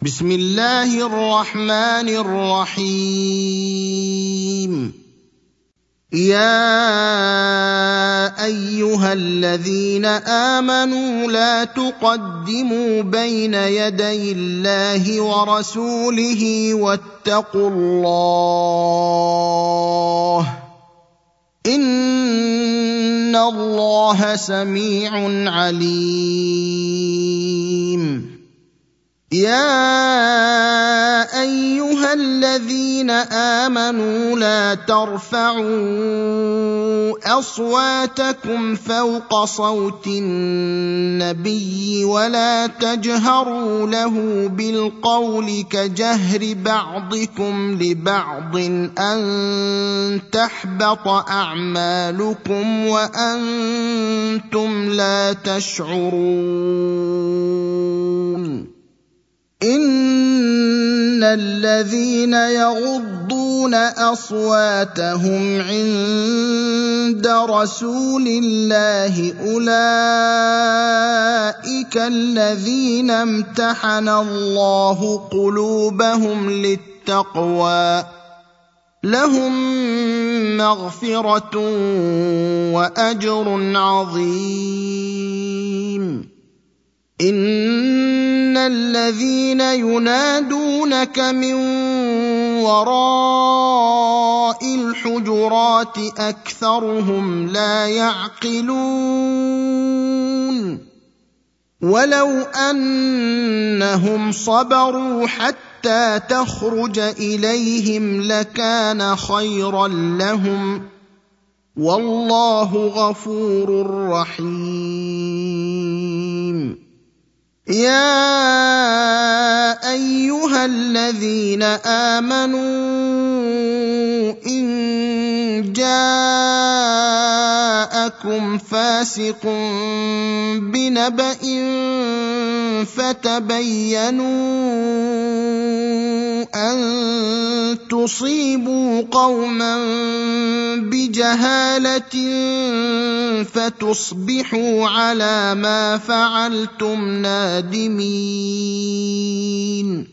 بسم الله الرحمن الرحيم. يا ايها الذين امنوا لا تقدموا بين يدي الله ورسوله واتقوا الله ان الله سميع عليم. يا ايها الذين امنوا لا ترفعوا اصواتكم فوق صوت النبي ولا تجهروا له بالقول كجهر بعضكم لبعض ان تحبط اعمالكم وانتم لا تشعرون. ان الذين يغضون اصواتهم عند رسول الله اولئك الذين امتحن الله قلوبهم للتقوى لهم مغفرة واجر عظيم. ان الذين ينادونك من وراء الحجرات اكثرهم لا يعقلون. ولو انهم صبروا حتى تخرج اليهم لكان خيرا لهم والله غفور رحيم. يا ايها الذين امنوا ان جاءكم فاسق بنبأ فتبينوا ان تصيبوا قوما بجهالة فتصبحوا على ما فعلتم نادمين.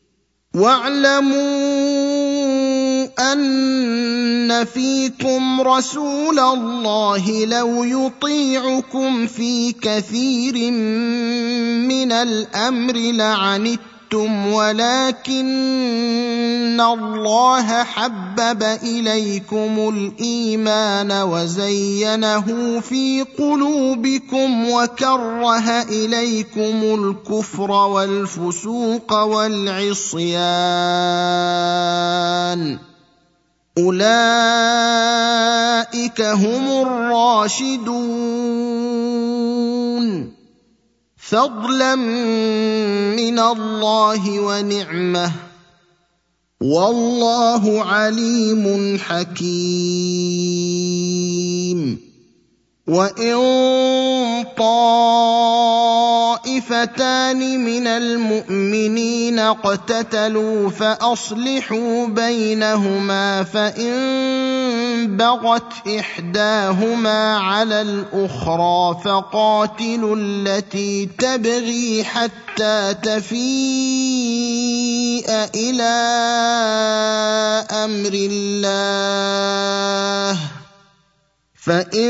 واعلموا ان فيكم رسول الله لو يطيعكم في كثير من الامر لعنتم ولكن الله حبب اليكم الايمان وزينه في قلوبكم وكره اليكم الكفر والفسوق والعصيان اولئك هم الراشدون فضلا من الله ونعمه والله عليم حكيم. وان طائفتان من المؤمنين اقتتلوا فاصلحوا بينهما فان بغت احداهما على الاخرى فقاتلوا التي تبغي حتى تفيء الى امر الله فان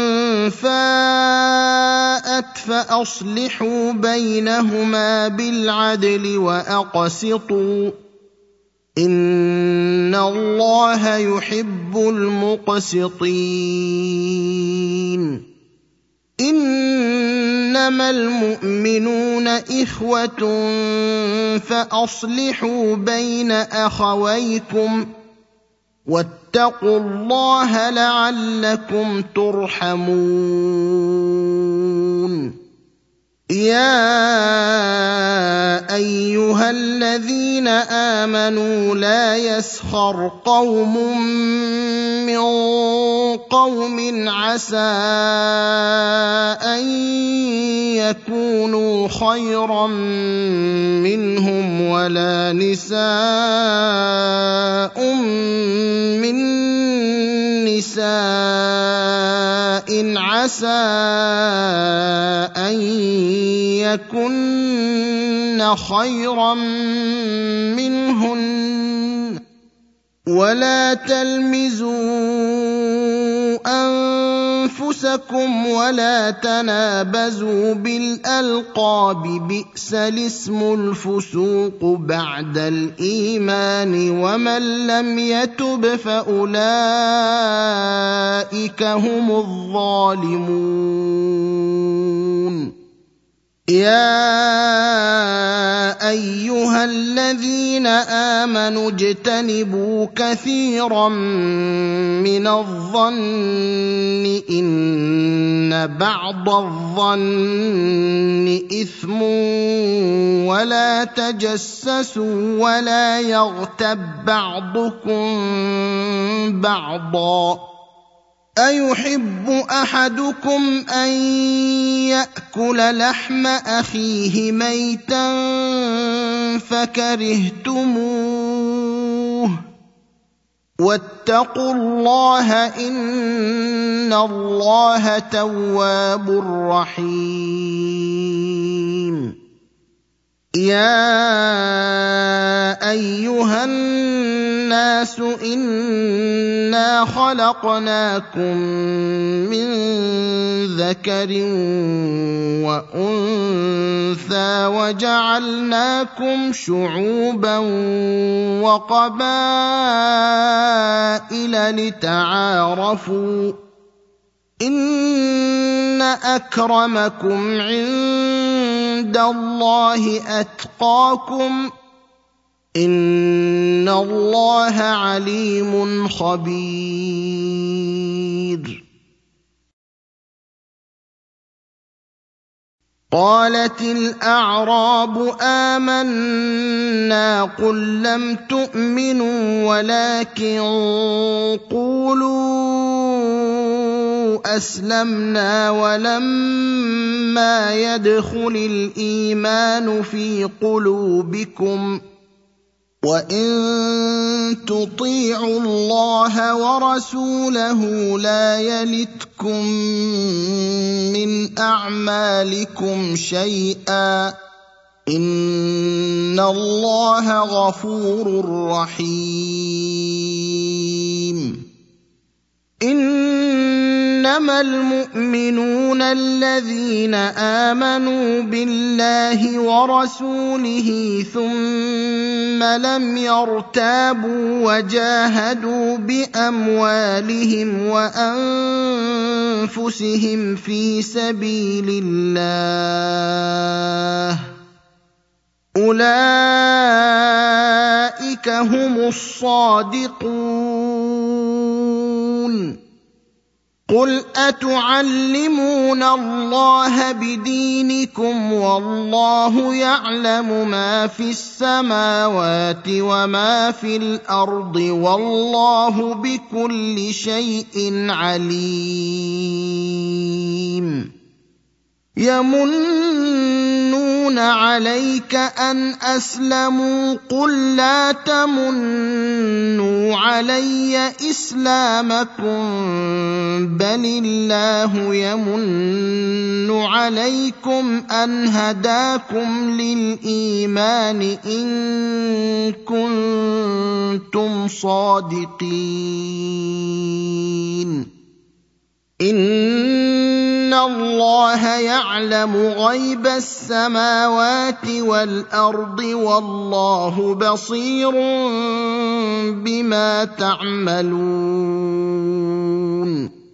فاءت فاصلحوا بينهما بالعدل واقسطوا ان الله يحب المقسطين. انما المؤمنون اخوة فاصلحوا بين اخويكم واتقوا الله لعلكم ترحمون. يا ايها الذين امنوا لا يسخر قوم من قوم عسى ان يكونوا خيرا منهم ولا نساء من نساء عسى ان يكن خيرا منهن ولا تلمزوا أنفسكم ولا تنابزوا بالألقاب بئس الاسم الفسوق بعد الإيمان ومن لم يتب فأولئك هم الظالمون يا أيها الذين آمنوا اجتنبوا كثيرا من الظن إن بعض الظن إثم ولا تجسسوا ولا يغتب بعضكم بعضا أيحب أحدكم أن يأكل لحم أخيه ميتا فكرهتموه واتقوا الله إن الله تواب رحيم يا أيها الناس إنا خلقناكم من ذكر وأنثى وجعلناكم شعوبا وقبائل لتعارفوا إن أكرمكم عند الله أتقاكم إن الله عليم خبير قالت الأعراب آمنا قل لم تؤمنوا ولكن قولوا أسلمنا ولما يدخل الإيمان في قلوبكم وإن تطيعوا الله ورسوله لا يلتكم من أعمالكم شيئا إن الله غفور رحيم إنما المؤمنون الذين آمنوا بالله ورسوله ثم لم يرتابوا وجاهدوا بأموالهم وأنفسهم في سبيل الله أولئك هم الصادقون قل أتعلمون الله بدينكم والله يعلم ما في السماوات وما في الأرض والله بكل شيء عليم يمنون عليك أن أسلموا قل لا تمنوا علي إسلامكم بل الله يمن عليكم أن هداكم للإيمان إن كنتم صادقين إن الله يعلم غيب السماوات والأرض والله بصير بما تعملون